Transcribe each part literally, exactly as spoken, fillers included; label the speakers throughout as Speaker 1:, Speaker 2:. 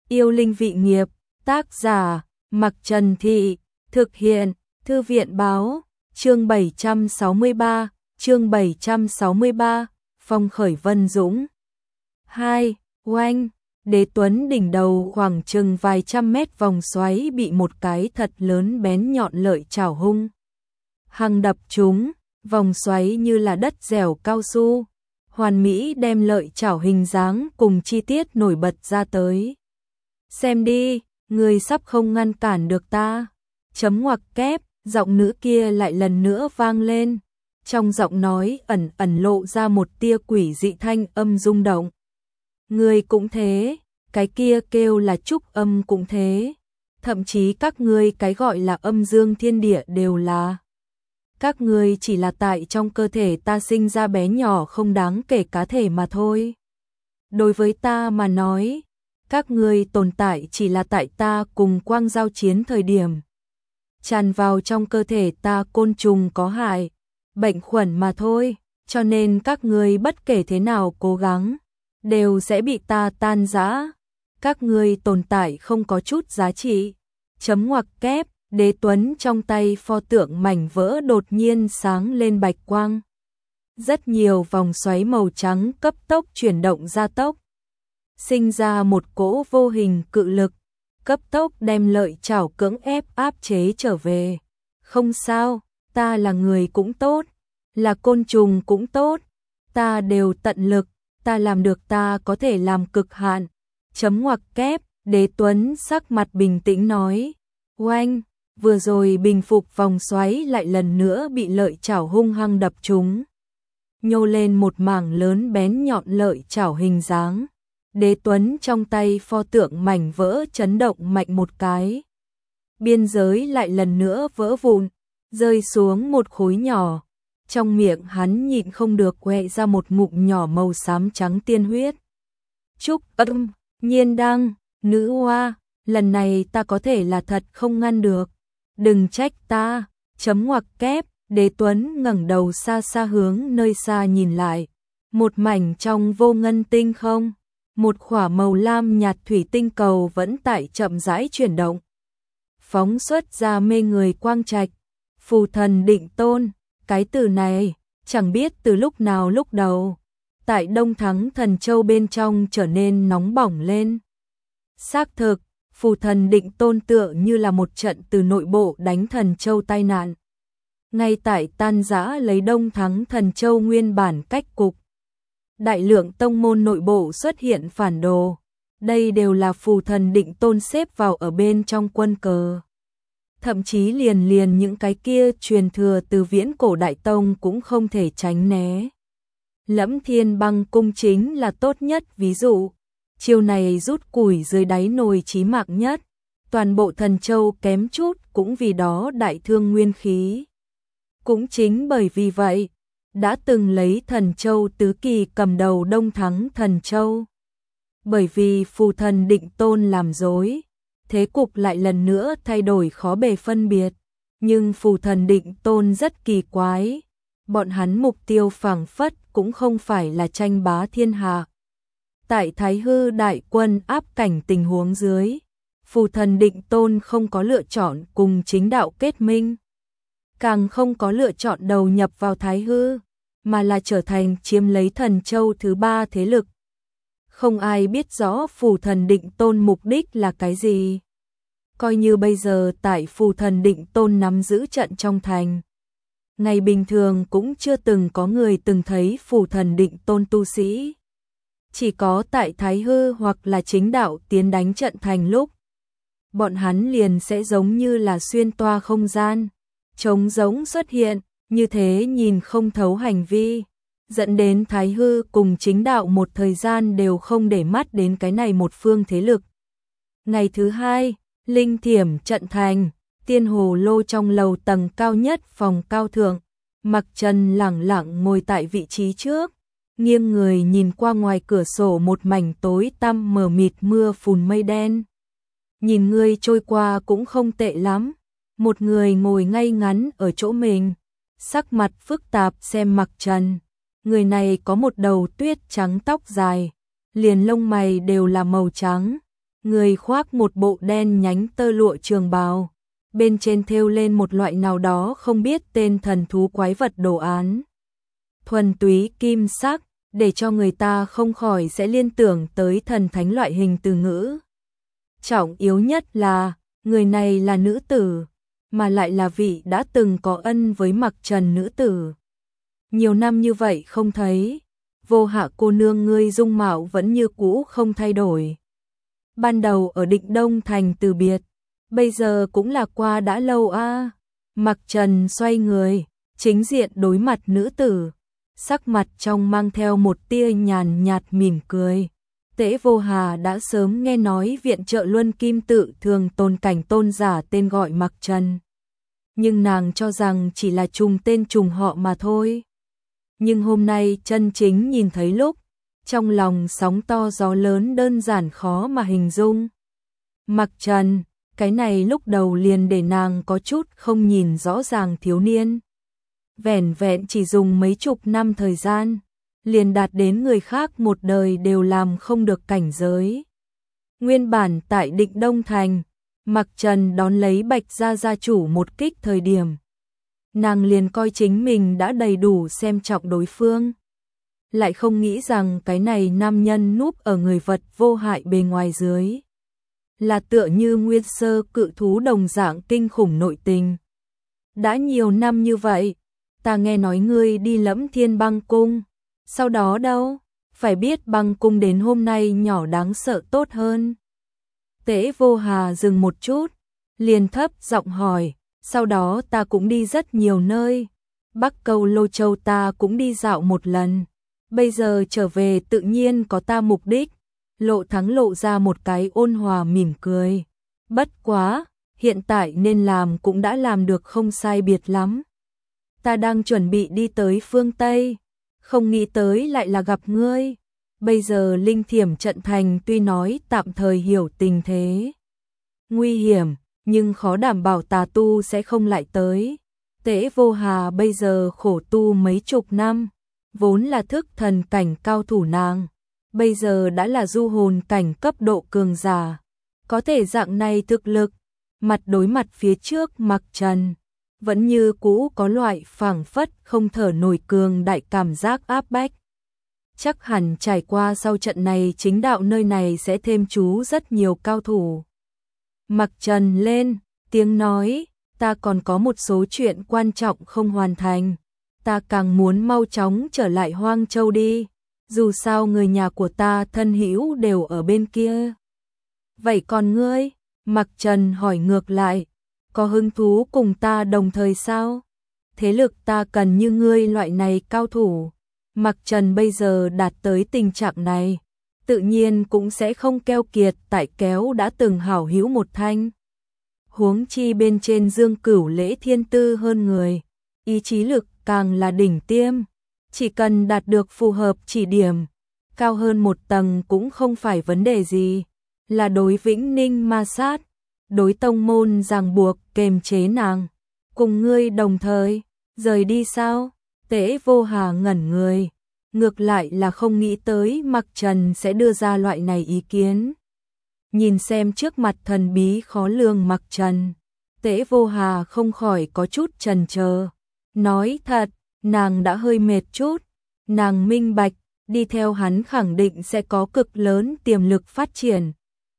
Speaker 1: Yêu linh vị nghiệp, tác giả, Mặc Trần Thị, thực hiện, Thư viện báo, chương bảy trăm sáu mươi ba, chương bảy trăm sáu mươi ba, Phong khởi Vân Dũng. hai. Oanh, Đế Tuấn đỉnh đầu khoảng chừng vài trăm mét vòng xoáy bị một cái thật lớn bén nhọn lợi chảo hung hăng đập trúng, vòng xoáy như là đất dẻo cao su, hoàn mỹ đem lợi chảo hình dáng cùng chi tiết nổi bật ra tới. Xem đi, người sắp không ngăn cản được ta. Chấm ngoặc kép, giọng nữ kia lại lần nữa vang lên. Trong giọng nói ẩn ẩn lộ ra một tia quỷ dị thanh âm rung động. Người cũng thế, cái kia kêu là trúc âm cũng thế. Thậm chí các ngươi cái gọi là âm dương thiên địa đều là. Các ngươi chỉ là tại trong cơ thể ta sinh ra bé nhỏ không đáng kể cá thể mà thôi. Đối với ta mà nói, các ngươi tồn tại chỉ là tại ta cùng quang giao chiến thời điểm. Tràn vào trong cơ thể ta côn trùng có hại, bệnh khuẩn mà thôi, cho nên các ngươi bất kể thế nào cố gắng, đều sẽ bị ta tan rã. Các ngươi tồn tại không có chút giá trị. Chấm ngoặc kép, Đế Tuấn trong tay pho tượng mảnh vỡ đột nhiên sáng lên bạch quang. Rất nhiều vòng xoáy màu trắng cấp tốc chuyển động gia tốc, sinh ra một cỗ vô hình cự lực, cấp tốc đem lợi chảo cưỡng ép áp chế trở về. Không sao, ta là người cũng tốt, là côn trùng cũng tốt, ta đều tận lực, ta làm được ta có thể làm cực hạn. Chấm ngoặc kép, Đế Tuấn sắc mặt bình tĩnh nói. Oanh, vừa rồi bình phục vòng xoáy lại lần nữa bị lợi chảo hung hăng đập trúng. Nhô lên một mảng lớn bén nhọn lợi chảo hình dáng. Đế Tuấn trong tay pho tượng mảnh vỡ chấn động mạnh một cái. Biên giới lại lần nữa vỡ vụn, rơi xuống một khối nhỏ. Trong miệng hắn nhịn không được quẹ ra một ngụm nhỏ màu xám trắng tiên huyết. Trúc âm, nhiên đăng, nữ hoa, lần này ta có thể là thật không ngăn được. Đừng trách ta, chấm ngoặc kép, Đế Tuấn ngẩng đầu xa xa hướng nơi xa nhìn lại. Một mảnh trong vô ngân tinh không, một khỏa màu lam nhạt thủy tinh cầu vẫn tại chậm rãi chuyển động. Phóng xuất ra mê người quang trạch, phù thần định tôn, cái từ này, chẳng biết từ lúc nào lúc đầu, tại Đông Thắng Thần Châu bên trong trở nên nóng bỏng lên. Xác thực, phù thần định tôn tựa như là một trận từ nội bộ đánh Thần Châu tai nạn. Ngay tại tan rã lấy Đông Thắng Thần Châu nguyên bản cách cục. Đại lượng tông môn nội bộ xuất hiện phản đồ. Đây đều là phù thần định tôn xếp vào ở bên trong quân cờ. Thậm chí liền liền những cái kia truyền thừa từ viễn cổ đại tông cũng không thể tránh né. Lẫm Thiên Băng Cung chính là tốt nhất ví dụ. Chiêu này rút củi dưới đáy nồi chí mạng nhất. Toàn bộ Thần Châu kém chút cũng vì đó đại thương nguyên khí. Cũng chính bởi vì vậy, đã từng lấy Thần Châu tứ kỳ cầm đầu Đông Thắng Thần Châu. Bởi vì phù thần định tôn làm dối, thế cục lại lần nữa thay đổi khó bề phân biệt. Nhưng phù thần định tôn rất kỳ quái, bọn hắn mục tiêu phảng phất cũng không phải là tranh bá thiên hạ. Tại Thái Hư đại quân áp cảnh tình huống dưới, phù thần định tôn không có lựa chọn cùng chính đạo kết minh, càng không có lựa chọn đầu nhập vào Thái Hư, mà là trở thành chiếm lấy Thần Châu thứ ba thế lực. Không ai biết rõ phù thần định tôn mục đích là cái gì. Coi như bây giờ tại phù thần định tôn nắm giữ trận trong thành. Ngày bình thường cũng chưa từng có người từng thấy phù thần định tôn tu sĩ. Chỉ có tại Thái Hư hoặc là chính đạo tiến đánh trận thành lúc. Bọn hắn liền sẽ giống như là xuyên toa không gian, trống rỗng xuất hiện, như thế nhìn không thấu hành vi. Dẫn đến Thái Hư cùng chính đạo một thời gian đều không để mắt đến cái này một phương thế lực. Ngày thứ hai, linh thiểm trận thành, tiên hồ lô trong lầu tầng cao nhất phòng cao thượng. Mặc Trần lẳng lặng ngồi tại vị trí trước, nghiêng người nhìn qua ngoài cửa sổ một mảnh tối tăm mờ mịt mưa phùn mây đen. Nhìn người trôi qua cũng không tệ lắm, một người ngồi ngay ngắn ở chỗ mình, sắc mặt phức tạp xem Mặc Trần. Người này có một đầu tuyết trắng tóc dài, liền lông mày đều là màu trắng, Người khoác một bộ đen nhánh tơ lụa trường bào, bên trên thêu lên một loại nào đó không biết tên thần thú quái vật đồ án. Thuần túy kim sắc, để cho người ta không khỏi sẽ liên tưởng tới thần thánh loại hình từ ngữ. Trọng yếu nhất là, người này là nữ tử, mà lại là vị đã từng có ân với Mặc Trần nữ tử. Nhiều năm như vậy không thấy, Vô Hạ cô nương ngươi dung mạo vẫn như cũ không thay đổi. Ban đầu ở Định Đông Thành từ biệt, bây giờ cũng là qua đã lâu a. À. Mặc Trần xoay người, chính diện đối mặt nữ tử, sắc mặt trong mang theo một tia nhàn nhạt mỉm cười. Tễ Vô Hà đã sớm nghe nói viện trợ Luân Kim tự thường tôn cảnh tôn giả tên gọi Mặc Trần. Nhưng nàng cho rằng chỉ là trùng tên trùng họ mà thôi. Nhưng hôm nay chân chính nhìn thấy lúc, trong lòng sóng to gió lớn đơn giản khó mà hình dung. Mặc Trần, cái này lúc đầu liền để nàng có chút không nhìn rõ ràng thiếu niên. Vẻn vẹn chỉ dùng mấy chục năm thời gian, liền đạt đến người khác một đời đều làm không được cảnh giới. Nguyên bản tại Định Đông Thành, Mặc Trần đón lấy Bạch gia gia chủ một kích thời điểm. Nàng liền coi chính mình đã đầy đủ xem trọng đối phương. Lại không nghĩ rằng cái này nam nhân núp ở người vật vô hại bề ngoài dưới. Là tựa như nguyên sơ cự thú đồng dạng kinh khủng nội tình. Đã nhiều năm như vậy, ta nghe nói ngươi đi Lẫm Thiên Băng Cung. Sau đó đâu, phải biết băng cung đến hôm nay nhỏ đáng sợ tốt hơn. Tễ Vô Hà dừng một chút, liền thấp giọng hỏi, sau đó ta cũng đi rất nhiều nơi. Bắc Câu Lô Châu ta cũng đi dạo một lần. Bây giờ trở về tự nhiên có ta mục đích. Lộ Thắng lộ ra một cái ôn hòa mỉm cười. Bất quá, hiện tại nên làm cũng đã làm được không sai biệt lắm. Ta đang chuẩn bị đi tới phương Tây, không nghĩ tới lại là gặp ngươi. Bây giờ Linh Thiểm trận thành tuy nói tạm thời hiểu tình thế nguy hiểm, nhưng khó đảm bảo tà tu sẽ không lại tới. Tễ Vô Hà bây giờ khổ tu mấy chục năm, vốn là thức thần cảnh cao thủ nàng, bây giờ đã là du hồn cảnh cấp độ cường giả. Có thể dạng này thực lực, mặt đối mặt phía trước Mặc Trần, vẫn như cũ có loại phảng phất không thở nổi cường đại cảm giác áp bách. Chắc hẳn trải qua sau trận này chính đạo nơi này sẽ thêm trú rất nhiều cao thủ. Mặc Trần lên, tiếng nói, ta còn có một số chuyện quan trọng không hoàn thành. Ta càng muốn mau chóng trở lại Hoang Châu đi, dù sao người nhà của ta thân hữu đều ở bên kia. Vậy còn ngươi? Mặc Trần hỏi ngược lại, có hứng thú cùng ta đồng thời sao? Thế lực ta cần như ngươi loại này cao thủ. Mặc Trần bây giờ đạt tới tình trạng này, tự nhiên cũng sẽ không keo kiệt tại kéo đã từng hảo hữu một thanh. Huống chi bên trên Dương Cửu Lễ thiên tư hơn người, ý chí lực càng là đỉnh tiêm, chỉ cần đạt được phù hợp chỉ điểm, cao hơn một tầng cũng không phải vấn đề gì, là đối Vĩnh Ninh ma sát, đối tông môn ràng buộc kềm chế nàng, cùng ngươi đồng thời, rời đi sao? Tễ Vô Hà ngẩn người, ngược lại là không nghĩ tới Mặc Trần sẽ đưa ra loại này ý kiến. Nhìn xem trước mặt thần bí khó lường Mặc Trần, Tễ Vô Hà không khỏi có chút chần chờ. Nói thật, nàng đã hơi mệt chút, nàng minh bạch, đi theo hắn khẳng định sẽ có cực lớn tiềm lực phát triển.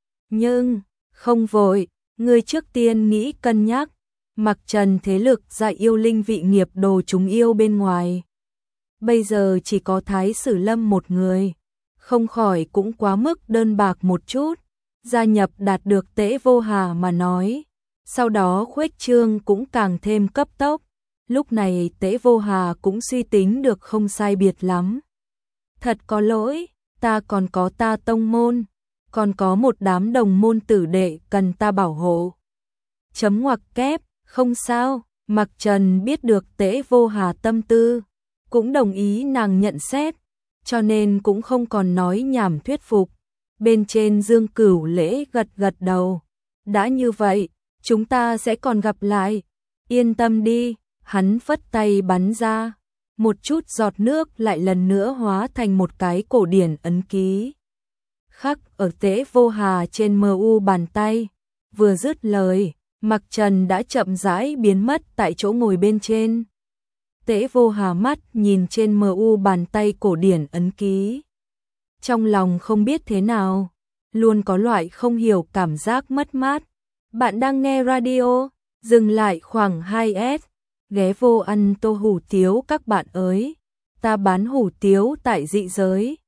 Speaker 1: Nhưng, không vội, ngươi trước tiên nghĩ cân nhắc, Mặc Trần thế lực dạy yêu linh vị nghiệp đồ chúng yêu bên ngoài. Bây giờ chỉ có Thái Sử Lâm một người, không khỏi cũng quá mức đơn bạc một chút, gia nhập đạt được Tễ Vô Hà mà nói, sau đó khuếch trương cũng càng thêm cấp tốc, lúc này Tễ Vô Hà cũng suy tính được không sai biệt lắm. Thật có lỗi, ta còn có ta tông môn, còn có một đám đồng môn tử đệ cần ta bảo hộ. Chấm ngoặc kép, không sao, Mặc Trần biết được Tễ Vô Hà tâm tư, cũng đồng ý nàng nhận xét, cho nên cũng không còn nói nhảm thuyết phục. Bên trên Dương Cửu Lễ gật gật đầu, đã như vậy, chúng ta sẽ còn gặp lại, yên tâm đi, hắn phất tay bắn ra, một chút giọt nước lại lần nữa hóa thành một cái cổ điển ấn ký. khắc ở Tễ Vô Hà trên mờ u bàn tay. Vừa dứt lời, Mặc Trần đã chậm rãi biến mất tại chỗ ngồi bên trên. Tễ Vô Hà mắt nhìn trên mờ u bàn tay cổ điển ấn ký. Trong lòng không biết thế nào, luôn có loại không hiểu cảm giác mất mát. Bạn đang nghe radio, dừng lại khoảng hai s, ghé vô ăn tô hủ tiếu các bạn ơi. Ta bán hủ tiếu tại dị giới.